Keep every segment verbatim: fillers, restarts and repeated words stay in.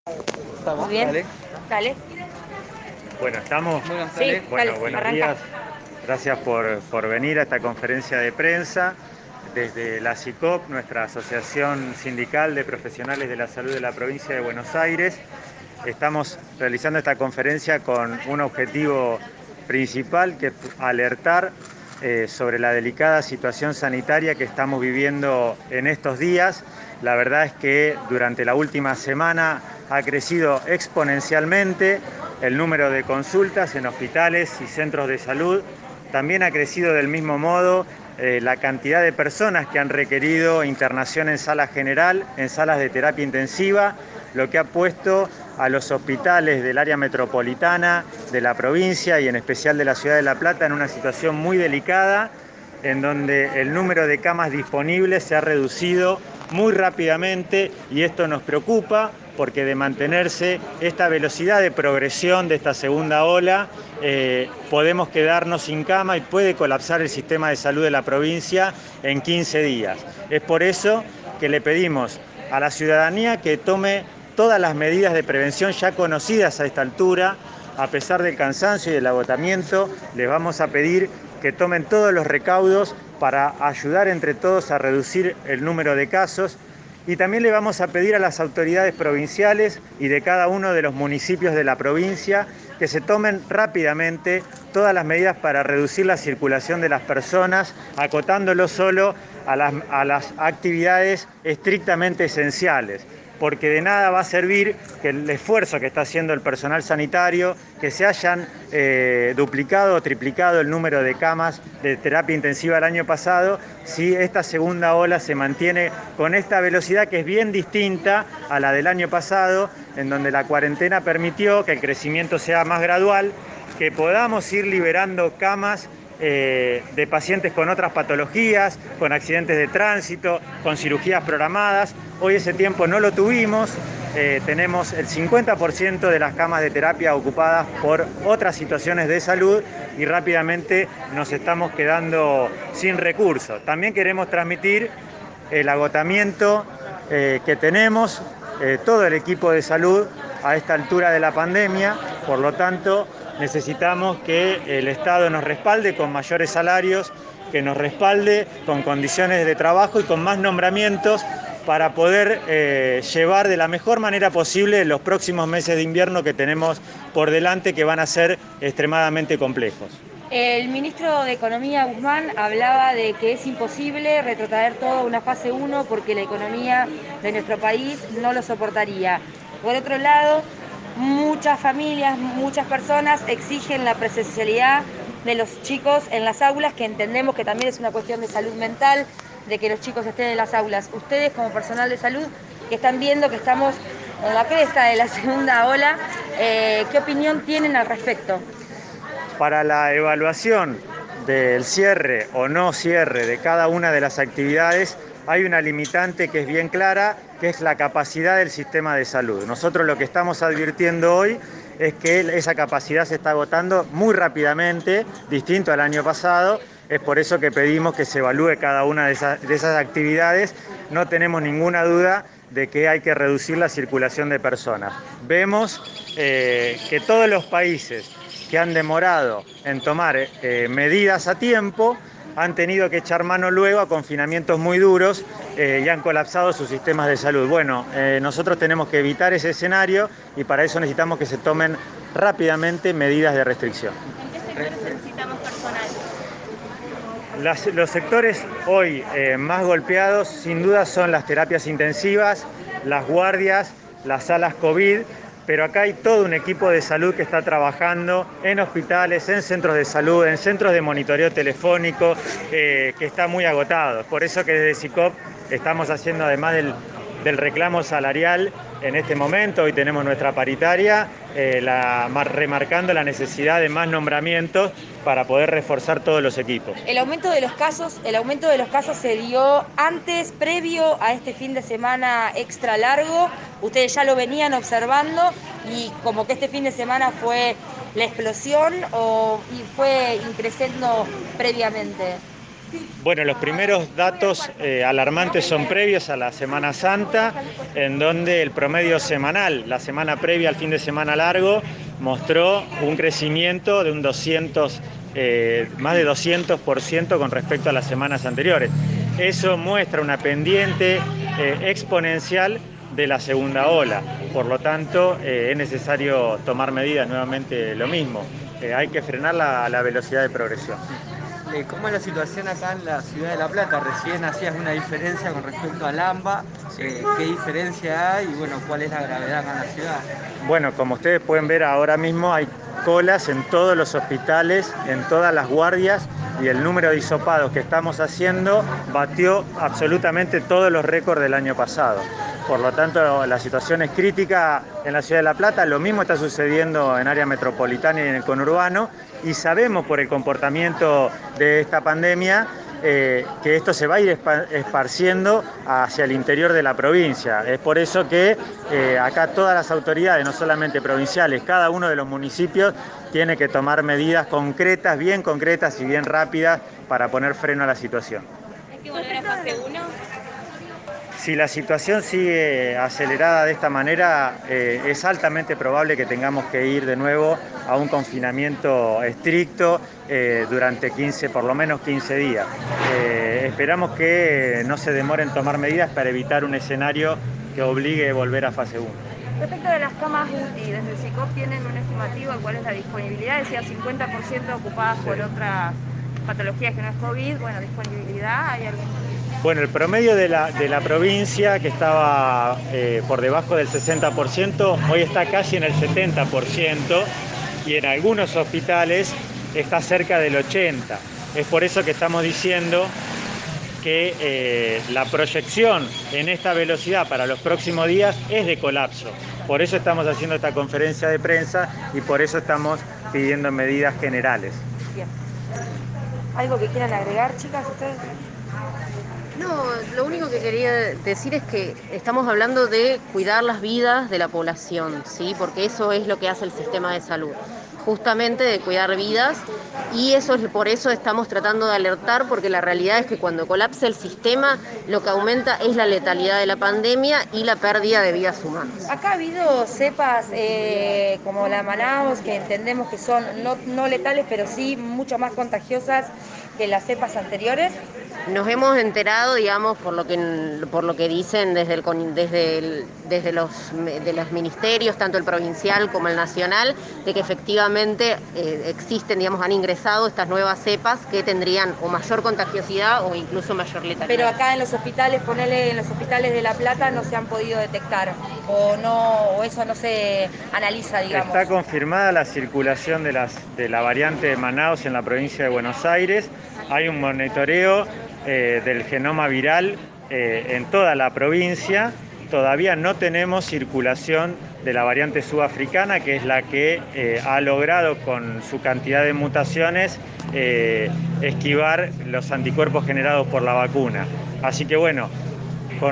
Estamos, Muy bien, dale. dale. Bueno, ¿estamos? Bueno, Sí, dale. Bueno, dale, buenos arranca. días. Gracias por, por venir a esta conferencia de prensa. Desde la SICOP, nuestra Asociación Sindical de Profesionales de la Salud de la Provincia de Buenos Aires, estamos realizando esta conferencia con un objetivo principal, que es alertar eh, sobre la delicada situación sanitaria que estamos viviendo en estos días. La verdad es que durante la última semana ha crecido exponencialmente el número de consultas en hospitales y centros de salud. También ha crecido del mismo modo eh, la cantidad de personas que han requerido internación en sala general, en salas de terapia intensiva, lo que ha puesto a los hospitales del área metropolitana, de la provincia y en especial de la ciudad de La Plata en una situación muy delicada, en donde el número de camas disponibles se ha reducido muy rápidamente, y esto nos preocupa porque de mantenerse esta velocidad de progresión de esta segunda ola, eh, podemos quedarnos sin cama y puede colapsar el sistema de salud de la provincia en quince días. Es por eso que le pedimos a la ciudadanía que tome todas las medidas de prevención ya conocidas a esta altura. A pesar del cansancio y del agotamiento, les vamos a pedir que tomen todos los recaudos para ayudar entre todos a reducir el número de casos. Y también le vamos a pedir a las autoridades provinciales y de cada uno de los municipios de la provincia que se tomen rápidamente todas las medidas para reducir la circulación de las personas, acotándolo solo a las, a las actividades estrictamente esenciales, porque de nada va a servir que el esfuerzo que está haciendo el personal sanitario, que se hayan eh, duplicado o triplicado el número de camas de terapia intensiva el año pasado, si esta segunda ola se mantiene con esta velocidad que es bien distinta a la del año pasado, en donde la cuarentena permitió que el crecimiento sea más gradual, que podamos ir liberando camas Eh, de pacientes con otras patologías, con accidentes de tránsito, con cirugías programadas. Hoy ese tiempo no lo tuvimos. Eh, tenemos el cincuenta por ciento de las camas de terapia ocupadas por otras situaciones de salud y rápidamente nos estamos quedando sin recursos. También queremos transmitir el agotamiento eh, que tenemos eh, todo el equipo de salud a esta altura de la pandemia. Por lo tanto, necesitamos que el Estado nos respalde con mayores salarios, que nos respalde con condiciones de trabajo y con más nombramientos para poder eh, llevar de la mejor manera posible los próximos meses de invierno que tenemos por delante, que van a ser extremadamente complejos. El ministro de Economía, Guzmán, hablaba de que es imposible retrotraer todo a una fase uno porque la economía de nuestro país no lo soportaría. Por otro lado, muchas familias, muchas personas exigen la presencialidad de los chicos en las aulas, que entendemos que también es una cuestión de salud mental, de que los chicos estén en las aulas. Ustedes, como personal de salud, que están viendo que estamos en la cresta de la segunda ola, eh, ¿qué opinión tienen al respecto? Para la evaluación del cierre o no cierre de cada una de las actividades hay una limitante que es bien clara, que es la capacidad del sistema de salud. Nosotros lo que estamos advirtiendo hoy es que esa capacidad se está agotando muy rápidamente, distinto al año pasado. Es por eso que pedimos que se evalúe cada una de esas, de esas actividades. No tenemos ninguna duda de que hay que reducir la circulación de personas. Vemos eh, que todos los países que han demorado en tomar eh, medidas a tiempo han tenido que echar mano luego a confinamientos muy duros eh, y han colapsado sus sistemas de salud. Bueno, eh, nosotros tenemos que evitar ese escenario y para eso necesitamos que se tomen rápidamente medidas de restricción. ¿En qué sectores necesitamos personal? Las, los sectores hoy eh, más golpeados sin duda son las terapias intensivas, las guardias, las salas COVID, pero acá hay todo un equipo de salud que está trabajando en hospitales, en centros de salud, en centros de monitoreo telefónico, eh, que está muy agotado. Por eso que desde SICOP estamos haciendo, además del, del reclamo salarial, en este momento, hoy tenemos nuestra paritaria, eh, la, remarcando la necesidad de más nombramientos para poder reforzar todos los equipos. El aumento de los casos, el aumento de los casos se dio antes, previo a este fin de semana extra largo. Ustedes ya lo venían observando y como que este fin de semana fue la explosión, o y fue increciendo previamente. Bueno, los primeros datos eh, alarmantes son previos a la Semana Santa, en donde el promedio semanal, la semana previa al fin de semana largo, mostró un crecimiento de un doscientos, eh, más de doscientos por ciento con respecto a las semanas anteriores. Eso muestra una pendiente eh, exponencial de la segunda ola. Por lo tanto, eh, es necesario tomar medidas, nuevamente lo mismo. Eh, hay que frenar la, la velocidad de progresión. Eh, ¿Cómo es la situación acá en la ciudad de La Plata? Recién hacías una diferencia con respecto al AMBA. Eh, ¿Qué diferencia hay y bueno, cuál es la gravedad acá en la ciudad? Bueno, como ustedes pueden ver ahora mismo hay colas en todos los hospitales, en todas las guardias, y el número de hisopados que estamos haciendo batió absolutamente todos los récords del año pasado. Por lo tanto, la situación es crítica en la ciudad de La Plata. Lo mismo está sucediendo en área metropolitana y en el conurbano, y sabemos por el comportamiento de esta pandemia eh, que esto se va a ir esparciendo hacia el interior de la provincia. Es por eso que eh, acá todas las autoridades, no solamente provinciales, cada uno de los municipios tiene que tomar medidas concretas, bien concretas y bien rápidas para poner freno a la situación. ¿Hay que volver a fase uno? Si la situación sigue acelerada de esta manera, eh, es altamente probable que tengamos que ir de nuevo a un confinamiento estricto eh, durante quince, por lo menos quince días. Eh, esperamos que no se demore en tomar medidas para evitar un escenario que obligue a volver a fase uno. Respecto de las camas U T I, desde el SICOP tienen un estimativo de cuál es la disponibilidad, decía cincuenta por ciento ocupadas por otras patologías que no es COVID. Bueno, disponibilidad, ¿hay algún? Bueno, el promedio de la, de la provincia, que estaba eh, por debajo del sesenta por ciento, hoy está casi en el setenta por ciento, y en algunos hospitales está cerca del ochenta por ciento. Es por eso que estamos diciendo que eh, la proyección en esta velocidad para los próximos días es de colapso. Por eso estamos haciendo esta conferencia de prensa y por eso estamos pidiendo medidas generales. Bien. ¿Algo que quieran agregar, chicas, ustedes? No, lo único que quería decir es que estamos hablando de cuidar las vidas de la población, ¿sí? Porque eso es lo que hace el sistema de salud, justamente de cuidar vidas, y eso es por eso estamos tratando de alertar, porque la realidad es que cuando colapsa el sistema, lo que aumenta es la letalidad de la pandemia y la pérdida de vidas humanas. Acá ha habido cepas eh, como la Manaus, que entendemos que son no, no letales, pero sí mucho más contagiosas que las cepas anteriores. Nos hemos enterado, digamos, por lo que por lo que dicen desde el, desde el, desde los de los ministerios, tanto el provincial como el nacional, de que efectivamente eh, existen, digamos, han ingresado estas nuevas cepas que tendrían o mayor contagiosidad o incluso mayor letalidad. Pero acá en los hospitales, ponele, en los hospitales de La Plata no se han podido detectar, o no, o eso no se analiza, digamos. Está confirmada la circulación de las de la variante de Manaus en la provincia de Buenos Aires. Hay un monitoreo eh, del genoma viral eh, en toda la provincia. Todavía no tenemos circulación de la variante sudafricana, que es la que eh, ha logrado con su cantidad de mutaciones eh, esquivar los anticuerpos generados por la vacuna. Así que bueno, con,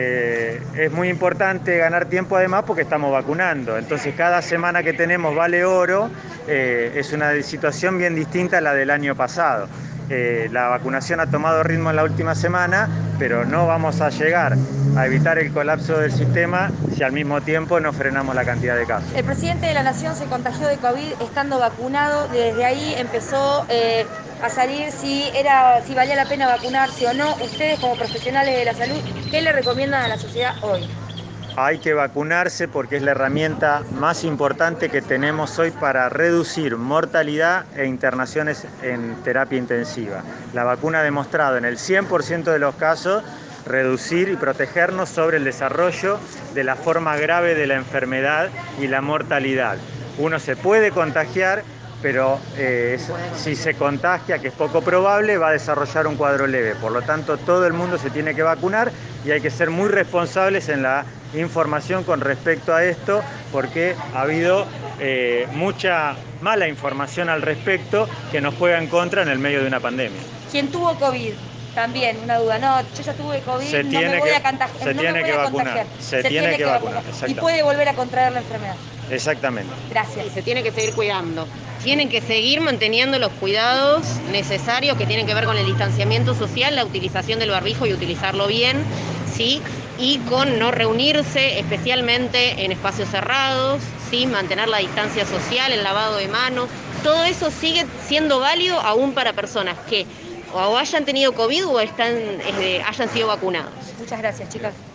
eh, es muy importante ganar tiempo además porque estamos vacunando. Entonces cada semana que tenemos vale oro, eh, es una situación bien distinta a la del año pasado. Eh, la vacunación ha tomado ritmo en la última semana, pero no vamos a llegar a evitar el colapso del sistema si al mismo tiempo no frenamos la cantidad de casos. El presidente de la Nación se contagió de COVID estando vacunado. Desde ahí empezó eh, a salir si, era, si valía la pena vacunarse o no. Ustedes, como profesionales de la salud, ¿qué le recomiendan a la sociedad hoy? Hay que vacunarse porque es la herramienta más importante que tenemos hoy para reducir mortalidad e internaciones en terapia intensiva. La vacuna ha demostrado en el cien por ciento de los casos reducir y protegernos sobre el desarrollo de la forma grave de la enfermedad y la mortalidad. Uno se puede contagiar, pero eh, si se contagia, que es poco probable, va a desarrollar un cuadro leve. Por lo tanto, todo el mundo se tiene que vacunar y hay que ser muy responsables en la información con respecto a esto, porque ha habido eh, mucha mala información al respecto que nos juega en contra en el medio de una pandemia. Quien tuvo COVID, También, una duda. No, yo ya tuve COVID, Se no tiene me voy que- a contagiar. se no tiene me voy que a vacunar, contagiar. se tiene que vacunar, Y exactamente. puede volver a contraer la enfermedad. Exactamente. Gracias. Y se tiene que seguir cuidando. Tienen que seguir manteniendo los cuidados necesarios que tienen que ver con el distanciamiento social, la utilización del barbijo y utilizarlo bien, ¿sí? Y con no reunirse, especialmente en espacios cerrados, ¿sí? Mantener la distancia social, el lavado de manos. Todo eso sigue siendo válido aún para personas que o hayan tenido COVID o están, eh, hayan sido vacunados. Muchas gracias, chicas.